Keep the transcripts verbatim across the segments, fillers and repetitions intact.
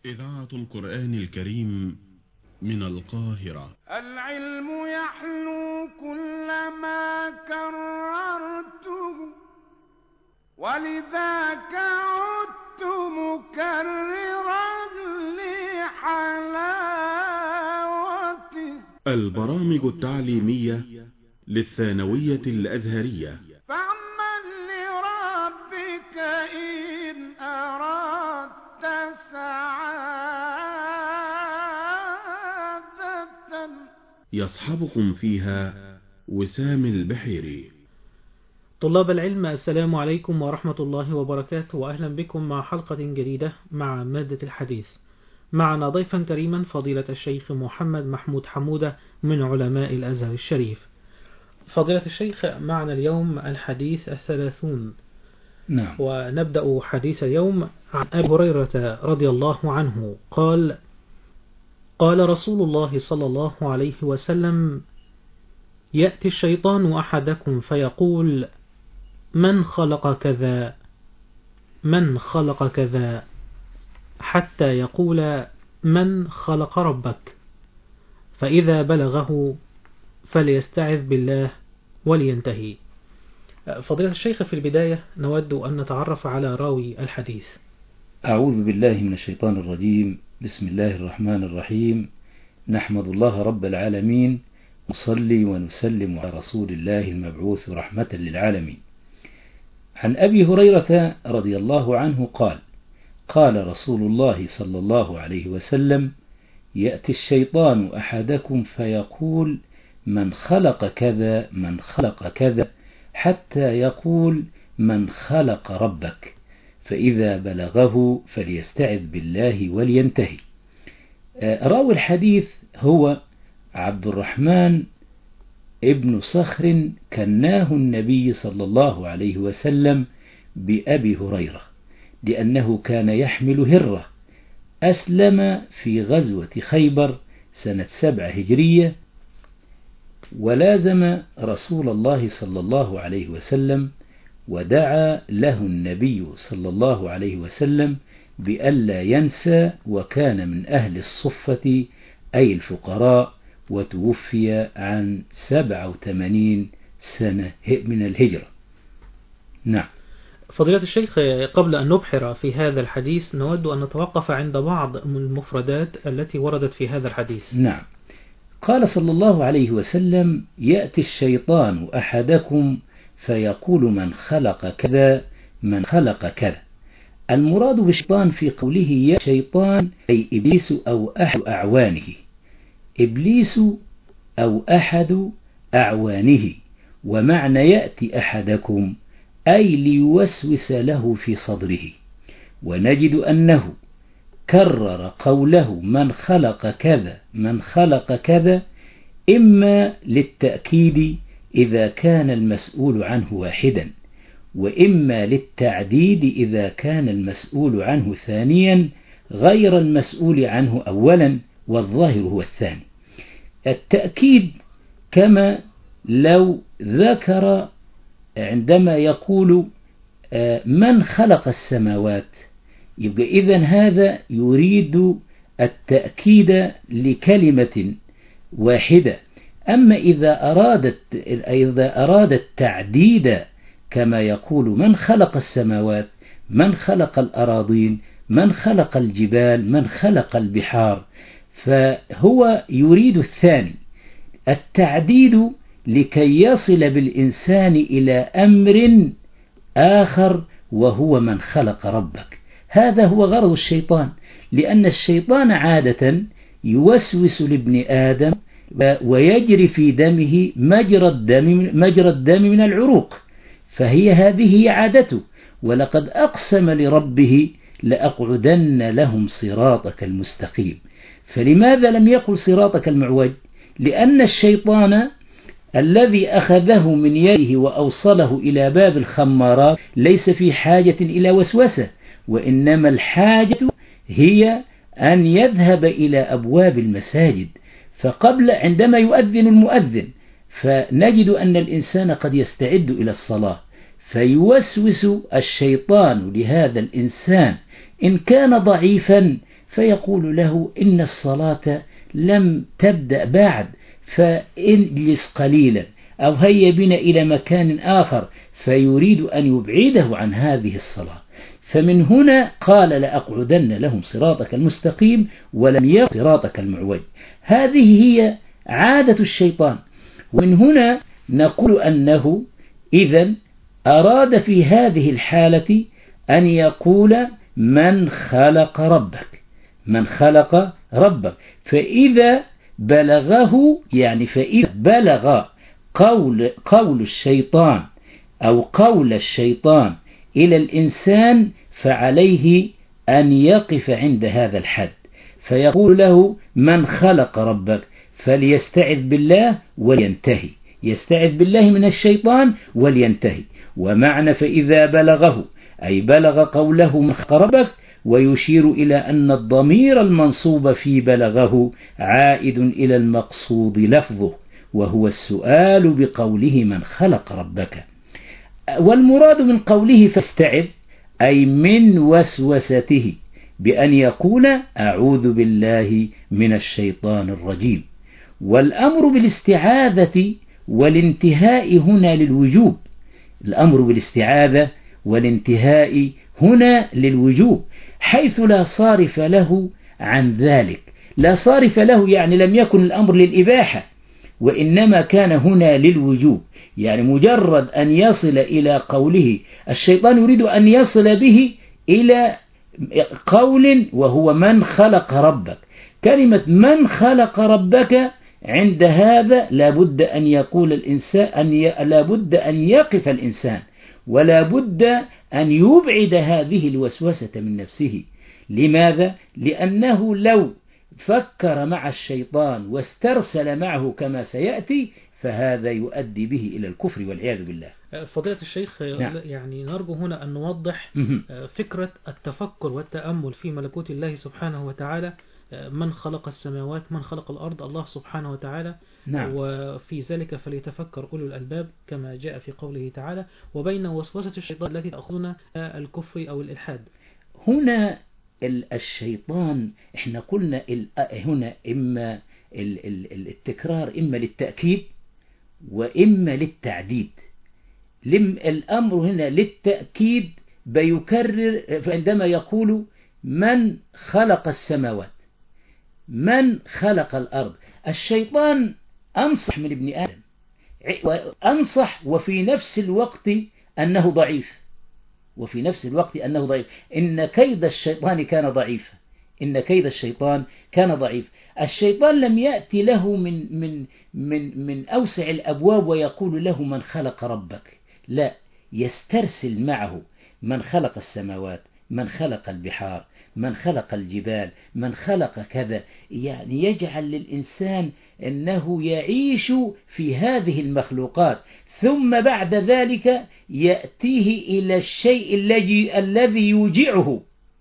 إذاعة القرآن الكريم من القاهرة. العلم يحلو كلما كررته، ولذاك عدت مكررا لحلاوته. البرامج التعليمية للثانوية الأزهرية. فاعمل لربك إن أردت سعادة. يصحبكم فيها وسام البحيري. طلاب العلم، السلام عليكم ورحمة الله وبركاته، وأهلا بكم مع حلقة جديدة مع مادة الحديث. معنا ضيفا كريما فضيلة الشيخ محمد محمود حمودة من علماء الأزهر الشريف. فضيلة الشيخ، معنا اليوم الحديث الثلاثون. نعم. ونبدأ حديث اليوم عن أبي هريرة رضي الله عنه قال: قال رسول الله صلى الله عليه وسلم: يأتي الشيطان أحدكم فيقول: من خلق كذا من خلق كذا، حتى يقول: من خلق ربك؟ فإذا بلغه فليستعذ بالله ولينتهي. فضيلة الشيخ، في البداية نود أن نتعرف على راوي الحديث. أعوذ بالله من الشيطان الرجيم. بسم الله الرحمن الرحيم. نحمد الله رب العالمين، نصلي ونسلم على رسول الله المبعوث رحمة للعالمين. عن أبي هريرة رضي الله عنه قال: قال رسول الله صلى الله عليه وسلم: يأتي الشيطان أحدكم فيقول: من خلق كذا من خلق كذا، حتى يقول: من خلق ربك؟ فإذا بلغه فليستعذ بالله ولينتهي. راوي الحديث هو عبد الرحمن ابن صخر، كناه النبي صلى الله عليه وسلم بأبي هريرة، لأنه كان يحمل هرة. أسلم في غزوة خيبر سنة سبع هجرية، ولازم رسول الله صلى الله عليه وسلم، ودعا له النبي صلى الله عليه وسلم بألا ينسى، وكان من أهل الصفة أي الفقراء، وتوفي عن سبع وثمانين سنة من الهجرة. نعم. فضيلة الشيخ، قبل أن نبحر في هذا الحديث نود أن نتوقف عند بعض المفردات التي وردت في هذا الحديث. نعم. قال صلى الله عليه وسلم: يأتي الشيطان أحدكم فيقول: من خلق كذا من خلق كذا. المراد بالشيطان في قوله يا شيطان أي إبليس أو أحد أعوانه. إبليس أو أحد أعوانه. ومعنى يأتي أحدكم أي ليوسوس له في صدره. ونجد أنه كرر قوله من خلق كذا من خلق كذا، إما للتأكيد إذا كان المسؤول عنه واحدا، وإما للتعديد إذا كان المسؤول عنه ثانيا غير المسؤول عنه أولا، والظاهر هو الثاني. التأكيد كما لو ذكر عندما يقول من خلق السماوات، يبقى إذن هذا يريد التأكيد لكلمة واحدة. أما إذا أرادت إذا أراد التعديد كما يقول من خلق السماوات، من خلق الأراضين، من خلق الجبال، من خلق البحار، فهو يريد الثاني، التعديد، لكي يصل بالإنسان إلى أمر آخر وهو من خلق ربك. هذا هو غرض الشيطان، لأن الشيطان عادة يوسوس لابن آدم ويجري في دمه مجرى الدم مجرى الدم من العروق، فهي هذه عادته. ولقد أقسم لربه لأقعدن لهم صراطك المستقيم. فلماذا لم يقل صراطك المعوج؟ لأن الشيطان الذي أخذه من يده وأوصله إلى باب الخمارات ليس في حاجة إلى وسوسة، وإنما الحاجة هي أن يذهب إلى أبواب المساجد. فقبل عندما يؤذن المؤذن فنجد أن الإنسان قد يستعد إلى الصلاة، فيوسوس الشيطان لهذا الإنسان إن كان ضعيفا فيقول له إن الصلاة لم تبدأ بعد، فاجلس قليلا أو هيا بنا إلى مكان آخر، فيريد أن يبعده عن هذه الصلاة. فمن هنا قال لأقعدن لهم صراطك المستقيم ولم يقل صراطك المعوج. هذه هي عادة الشيطان. ومن هنا نقول أنه إذن أراد في هذه الحالة أن يقول من خلق ربك، من خلق ربك. فإذا بلغه يعني فإذا بلغ قول, قول الشيطان أو قول الشيطان إلى الإنسان فعليه أن يقف عند هذا الحد، فيقول له من خلق ربك، فليستعذ بالله ولينتهي، يستعذ بالله من الشيطان ولينتهي. ومعنى فإذا بلغه أي بلغ قوله من خلق ربك، ويشير إلى أن الضمير المنصوب في بلغه عائد إلى المقصود لفظه، وهو السؤال بقوله من خلق ربك. والمراد من قوله فاستعذ أي من وسوسته بأن يقول أعوذ بالله من الشيطان الرجيم. والأمر بالاستعاذة والانتهاء هنا للوجوب، الأمر بالاستعاذة والانتهاء هنا للوجوب، حيث لا صارف له عن ذلك. لا صارف له يعني لم يكن الأمر للإباحة، وإنما كان هنا للوجوب. يعني مجرد أن يصل إلى قوله، الشيطان يريد أن يصل به إلى قول وهو من خلق ربك. كلمة من خلق ربك عند هذا لابد أن يقول الإنسان أن ي... لابد أن يقف الإنسان، ولا بد أن يبعد هذه الوسوسة من نفسه. لماذا؟ لأنه لو فكر مع الشيطان واسترسل معه كما سيأتي فهذا يؤدي به إلى الكفر والعياذ بالله. فضيلة الشيخ، نعم. يعني نرجو هنا أن نوضح فكرة التفكر والتأمل في ملكوت الله سبحانه وتعالى. من خلق السماوات، من خلق الأرض، الله سبحانه وتعالى. نعم. وفي ذلك فليتفكر أولو الألباب كما جاء في قوله تعالى وبين وسوسة الشيطان التي تأخذنا الكفر أو الإلحاد. هنا الشيطان احنا قلنا هنا إما التكرار إما للتأكيد وإما للتعديد. الأمر هنا للتأكيد بيكرر عندما يقول من خلق السماوات، من خلق الأرض. الشيطان أنصح من ابن آدم، أنصح وفي نفس الوقت أنه ضعيف، وفي نفس الوقت أنه ضعيف. إن كيد الشيطان كان ضعيفا، إن كيد الشيطان كان ضعيف. الشيطان لم يأتي له من من من من أوسع الأبواب ويقول له من خلق ربك، لا، يسترسل معه من خلق السماوات، من خلق البحار، من خلق الجبال، من خلق كذا. يعني يجعل للإنسان أنه يعيش في هذه المخلوقات، ثم بعد ذلك يأتيه إلى الشيء الذي الذي يوجعه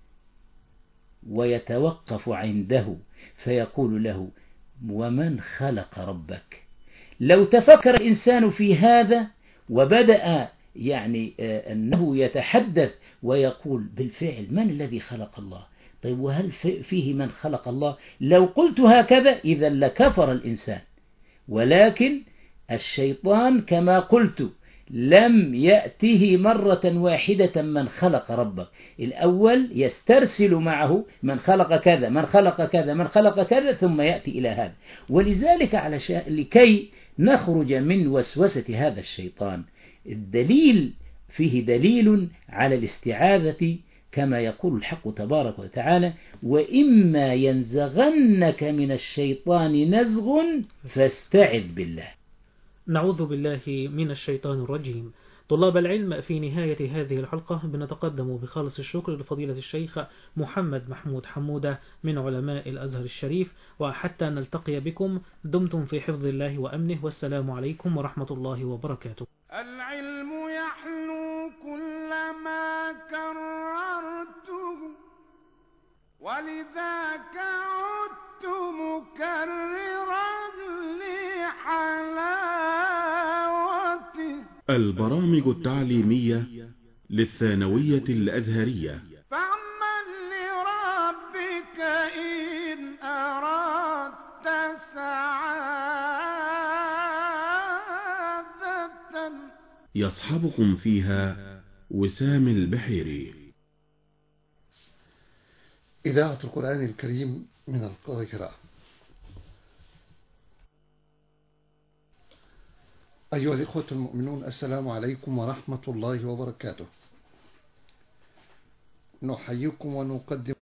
ويتوقف عنده فيقول له ومن خلق ربك. لو تفكر الإنسان في هذا وبدأ يعني أنه يتحدث ويقول بالفعل من الذي خلق الله؟ طيب وهل فيه من خلق الله؟ لو قلت هكذا إذا لكفر الإنسان. ولكن الشيطان كما قلت لم يأته مرة واحدة من خلق ربك. الأول يسترسل معه من خلق كذا، من خلق كذا، من خلق كذا، ثم يأتي إلى هذا. ولذلك على شا... لكي نخرج من وسوسة هذا الشيطان، الدليل فيه دليل على الاستعاذة كما يقول الحق تبارك وتعالى وإما ينزغنك من الشيطان نزغ فاستعذ بالله. نعوذ بالله من الشيطان الرجيم. طلاب العلم، في نهاية هذه الحلقة بنتقدم بخالص الشكر لفضيلة الشيخ محمد محمود حمودة من علماء الأزهر الشريف، وحتى نلتقي بكم دمتم في حفظ الله وأمنه، والسلام عليكم ورحمة الله وبركاته. العلم يحلو كلما كررته ولذاك عدت مكررا لحلاوته. البرامج التعليمية للثانوية الأزهرية. فاعمل لربك يصحبكم فيها وسام البحيري. إذاعة القرآن الكريم من القاهرة. أيها الإخوة المؤمنون، السلام عليكم ورحمة الله وبركاته. نحييكم ونقدم